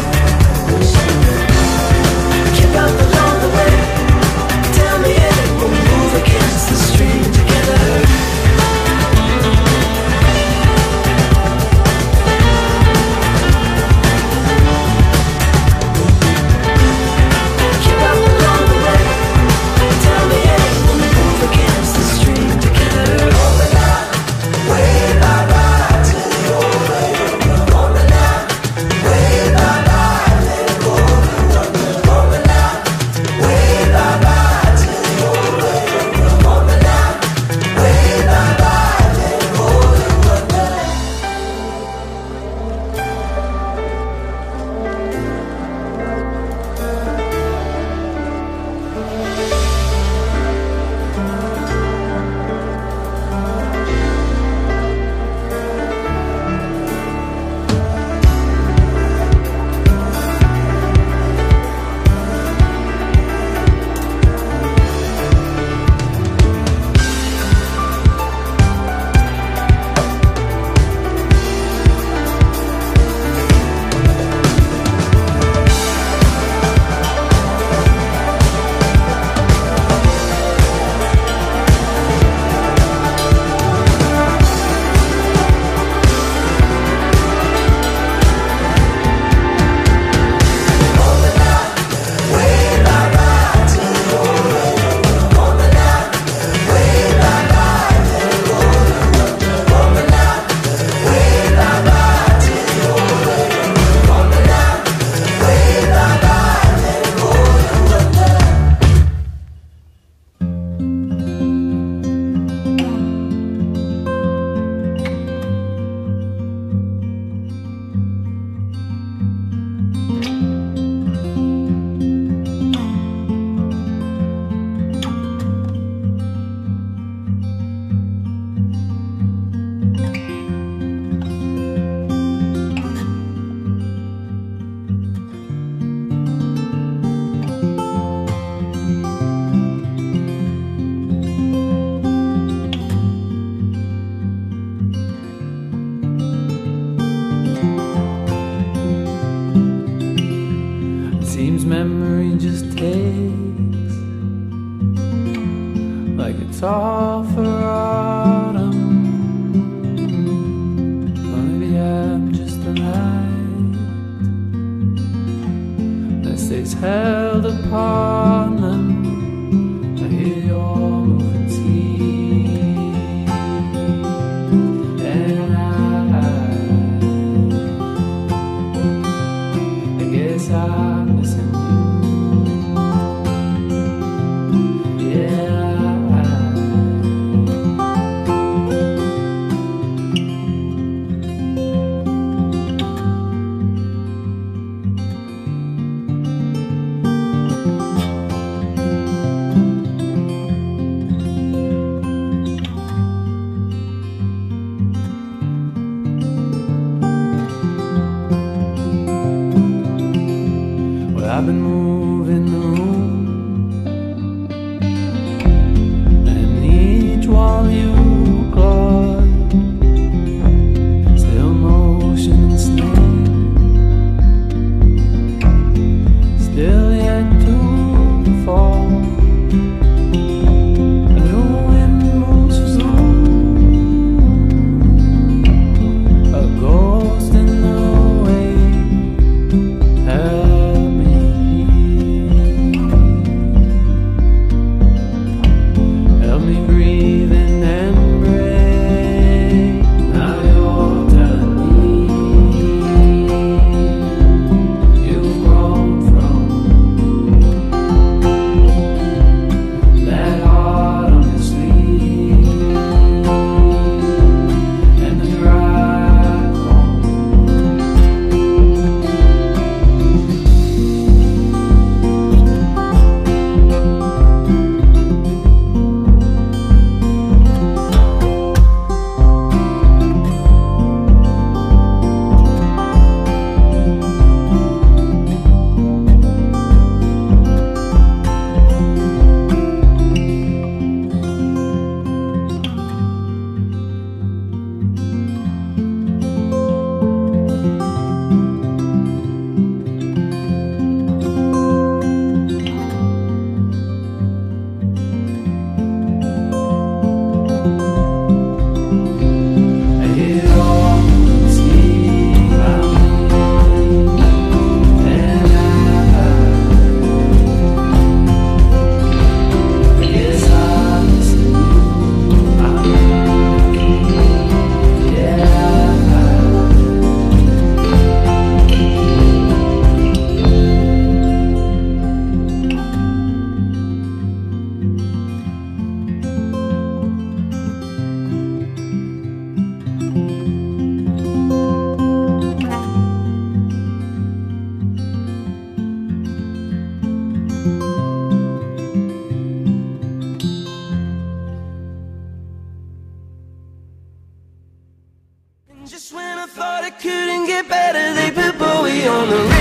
Keep up along the way. Tell me, hey, we'll move against the stream together. Keep up along the way. Tell me, hey, we'll move against the stream together. All the night, way bye bye till the old way. All the night, way bye bye, let it go. All the night, way bye bye till the old way. All the night, way bye bye, let it go.
Seems memory just takes like it's all for autumn. Or maybe I'm just the light that stays held upon them. I hear your moving teeth, and I, I guess I'm missing you. I've been moving the room, and each wall you clawed, still motion and snake, still yet to fall.
better, they put Bowie on the